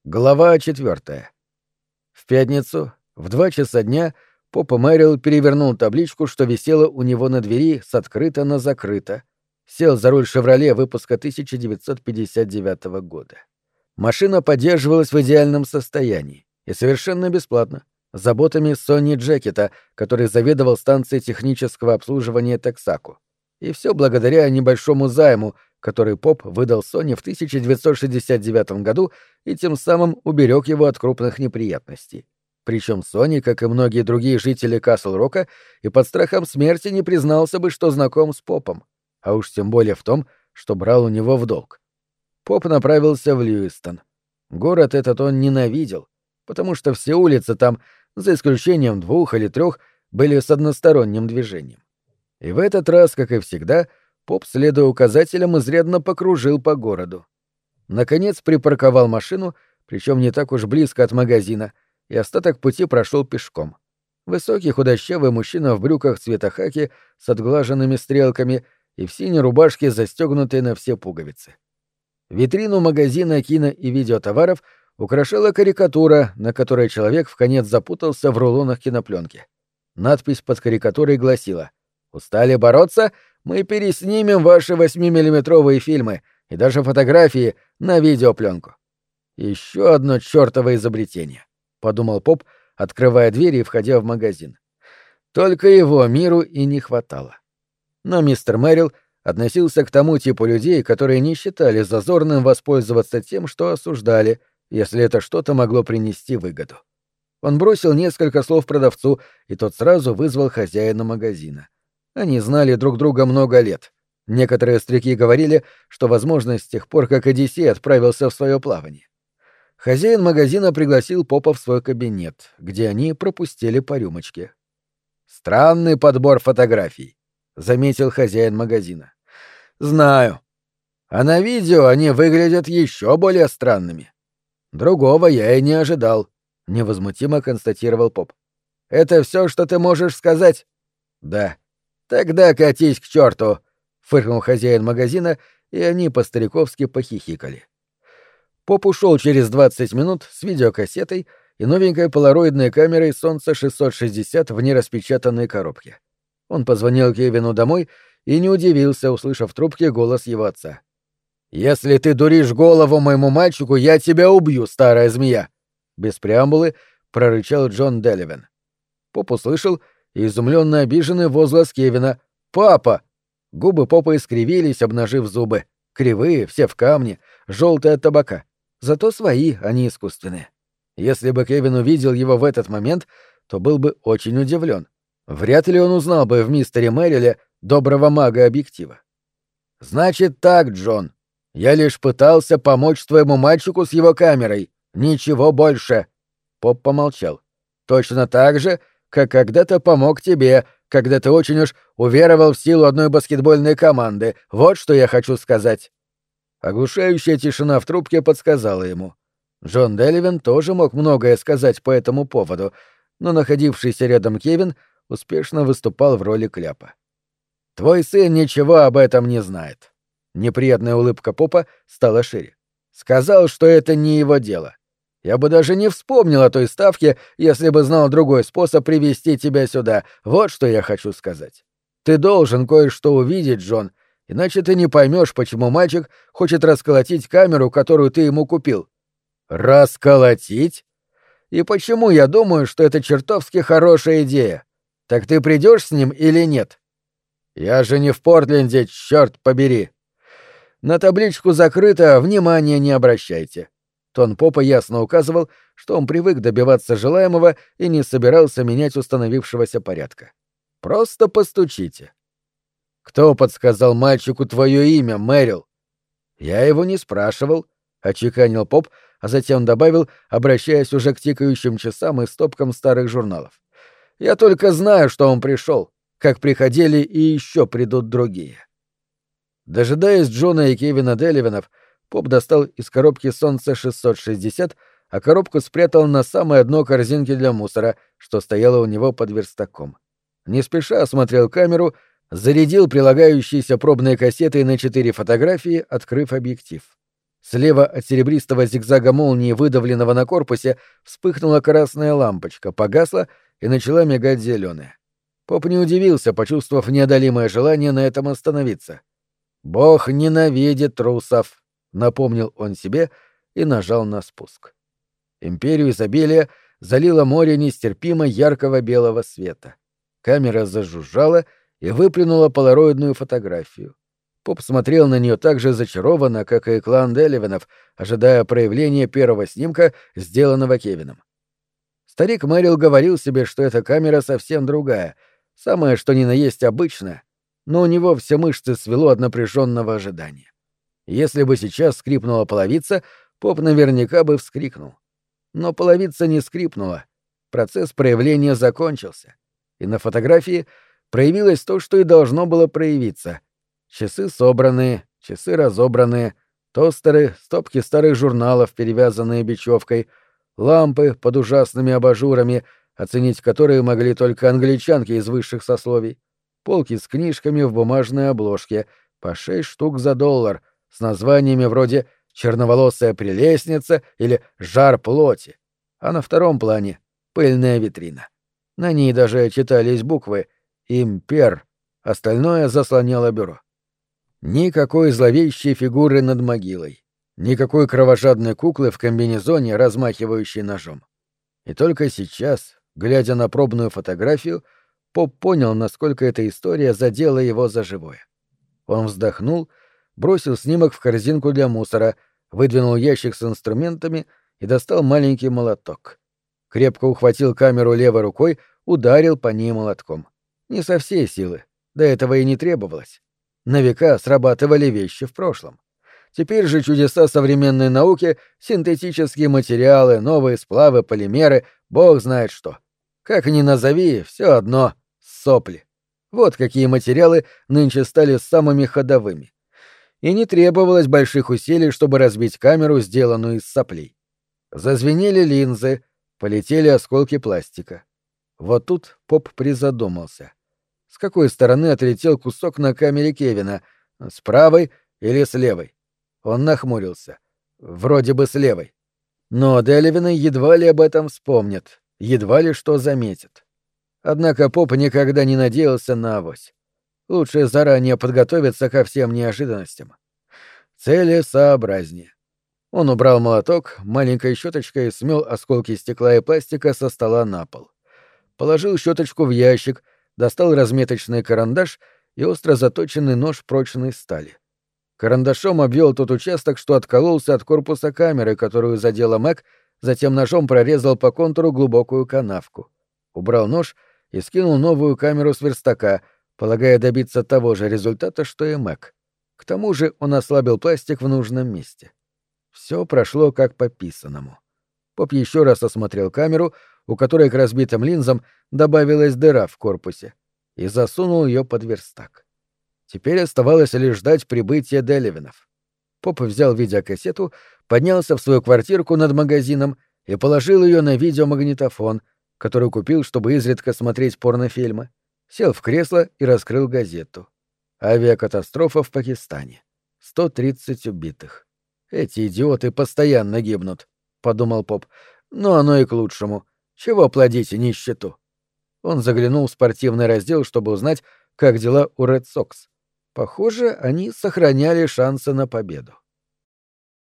Глава 4. В пятницу в 2 часа дня Поп Мэрил перевернул табличку, что висела у него на двери с «Открыто» на «Закрыто». Сел за руль «Шевроле» выпуска 1959 года. Машина поддерживалась в идеальном состоянии и совершенно бесплатно, заботами Сонни Джекета, который заведовал станцией технического обслуживания Texaco. И все благодаря небольшому займу, который Поп выдал Соне в 1969 году и тем самым уберег его от крупных неприятностей. Причем Сони, как и многие другие жители Касл-Рока, и под страхом смерти не признался бы, что знаком с Попом, а уж тем более в том, что брал у него в долг. Поп направился в Льюистон. Город этот он ненавидел, потому что все улицы там, за исключением 2 или 3, были с односторонним движением. И в этот раз, как и всегда, Поп, следуя указателям, изрядно покружил по городу. Наконец припарковал машину, причем не так уж близко от магазина, и остаток пути прошел пешком. Высокий худощавый мужчина в брюках цвета хаки с отглаженными стрелками и в синей рубашке, застегнутой на все пуговицы. Витрину магазина кино и видеотоваров украшала карикатура, на которой человек вконец запутался в рулонах кинопленки. Надпись под карикатурой гласила: «Устали бороться? Мы переснимем ваши 8-миллиметровые фильмы и даже фотографии на видеопленку». «Еще одно чёртово изобретение», — подумал Поп, открывая дверь и входя в магазин. Только его миру и не хватало. Но мистер Мэрил относился к тому типу людей, которые не считали зазорным воспользоваться тем, что осуждали, если это что-то могло принести выгоду. Он бросил несколько слов продавцу, и тот сразу вызвал хозяина магазина. Они знали друг друга много лет. Некоторые старики говорили, что, возможно, с тех пор, как Одиссей отправился в свое плавание. Хозяин магазина пригласил Попа в свой кабинет, где они пропустили по рюмочке. «Странный подбор фотографий», — заметил хозяин магазина. «Знаю. А на видео они выглядят еще более странными». «Другого я и не ожидал», — невозмутимо констатировал Поп. «Это все, что ты можешь сказать?» «Да». «Тогда катись к черту!» — фыркнул хозяин магазина, и они по-стариковски похихикали. Поп ушел через 20 минут с видеокассетой и новенькой полароидной камерой Солнце 660 в нераспечатанной коробке. Он позвонил Кевину домой и не удивился, услышав в трубке голос его отца. «Если ты дуришь голову моему мальчику, я тебя убью, старая змея!» Без преамбулы прорычал Джон Делливен. Поп услышал и изумленно обиженный возглас Кевина: «Папа!» Губы Попа искривились, обнажив зубы. Кривые, все в камне, желтые от табака. Зато свои, а не искусственные. Если бы Кевин увидел его в этот момент, то был бы очень удивлен. Вряд ли он узнал бы в мистере Мэриле доброго мага объектива. «Значит так, Джон. Я лишь пытался помочь твоему мальчику с его камерой. Ничего больше». Поп помолчал. «Точно так же, как когда-то помог тебе, когда ты очень уж уверовал в силу одной баскетбольной команды. Вот что я хочу сказать». Оглушающая тишина в трубке подсказала ему. Джон Делливен тоже мог многое сказать по этому поводу, но находившийся рядом Кевин успешно выступал в роли кляпа. «Твой сын ничего об этом не знает». Неприятная улыбка Попа стала шире. «Сказал, что это не его дело. Я бы даже не вспомнил о той ставке, если бы знал другой способ привести тебя сюда. Вот что я хочу сказать. Ты должен кое-что увидеть, Джон, иначе ты не поймешь, почему мальчик хочет расколотить камеру, которую ты ему купил». «Расколотить? И почему я думаю, что это чертовски хорошая идея? Так ты придешь с ним или нет?» «Я же не в Портленде, черт побери!» «На табличку «Закрыто» внимания не обращайте». Тон Попа ясно указывал, что он привык добиваться желаемого и не собирался менять установившегося порядка. «Просто постучите». «Кто подсказал мальчику твое имя, Мэрил?» «Я его не спрашивал», — отчеканил Поп, а затем добавил, обращаясь уже к тикающим часам и стопкам старых журналов. «Я только знаю, что он пришел, как приходили и еще придут другие». Дожидаясь Джона и Кевина Делливенов, Поп достал из коробки Солнце 660, а коробку спрятал на самое дно корзинки для мусора, что стояло у него под верстаком. Не спеша осмотрел камеру, зарядил прилагающиеся пробные кассеты на 4 фотографии, открыв объектив. Слева от серебристого зигзага молнии, выдавленного на корпусе, вспыхнула красная лампочка, погасла и начала мигать зеленая. Поп не удивился, почувствовав неодолимое желание на этом остановиться. «Бог ненавидит трусов», — напомнил он себе и нажал на спуск. Империю изобилия залило море нестерпимо яркого белого света. Камера зажужжала и выплюнула полароидную фотографию. Поп смотрел на нее так же зачарованно, как и клан Деливенов, ожидая проявления первого снимка, сделанного Кевином. Старик Мэрил говорил себе, что эта камера совсем другая, самое что ни на есть обычная, но у него все мышцы свело от напряженного ожидания. Если бы сейчас скрипнула половица, Поп наверняка бы вскрикнул. Но половица не скрипнула. Процесс проявления закончился. И на фотографии проявилось то, что и должно было проявиться. Часы собранные, часы разобранные, тостеры, стопки старых журналов, перевязанные бечевкой, лампы под ужасными абажурами, оценить которые могли только англичанки из высших сословий, полки с книжками в бумажной обложке, по 6 штук за $1, с названиями вроде «Черноволосая прелестница» или «Жар плоти», а на втором плане — пыльная витрина. На ней даже читались буквы «Импер», остальное заслоняло бюро. Никакой зловещей фигуры над могилой. Никакой кровожадной куклы в комбинезоне, размахивающей ножом. И только сейчас, глядя на пробную фотографию, Поп понял, насколько эта история задела его за живое. Он вздохнул, бросил снимок в корзинку для мусора, выдвинул ящик с инструментами и достал маленький молоток. Крепко ухватил камеру левой рукой, ударил по ней молотком. Не со всей силы, до этого и не требовалось. На века срабатывали вещи в прошлом. Теперь же чудеса современной науки, синтетические материалы, новые сплавы, полимеры, бог знает что. Как ни назови, все одно — сопли. Вот какие материалы нынче стали самыми ходовыми. И не требовалось больших усилий, чтобы разбить камеру, сделанную из соплей. Зазвенели линзы, полетели осколки пластика. Вот тут Поп призадумался. С какой стороны отлетел кусок на камере Кевина? С правой или с левой? Он нахмурился. Вроде бы с левой. Но Деливины едва ли об этом вспомнят, едва ли что заметят. Однако Поп никогда не надеялся на авось. Лучше заранее подготовиться ко всем неожиданностям. Целесообразнее. Он убрал молоток, маленькой щеточкой смел осколки стекла и пластика со стола на пол. Положил щеточку в ящик, достал разметочный карандаш и остро заточенный нож прочной стали. Карандашом обвел тот участок, что откололся от корпуса камеры, которую задела Мэг, затем ножом прорезал по контуру глубокую канавку. Убрал нож и скинул новую камеру с верстака, полагая добиться того же результата, что и Мэг. К тому же он ослабил пластик в нужном месте. Все прошло как по писанному. Поп еще раз осмотрел камеру, у которой к разбитым линзам добавилась дыра в корпусе, и засунул ее под верстак. Теперь оставалось лишь ждать прибытия Деливинов. Поп взял видеокассету, поднялся в свою квартирку над магазином и положил ее на видеомагнитофон, который купил, чтобы изредка смотреть порнофильмы, сел в кресло и раскрыл газету. Авиакатастрофа в Пакистане. 130 убитых. Эти идиоты постоянно гибнут, — подумал Поп. Но оно и к лучшему. Чего плодить нищету? Он заглянул в спортивный раздел, чтобы узнать, как дела у Ред Сокс. Похоже, они сохраняли шансы на победу.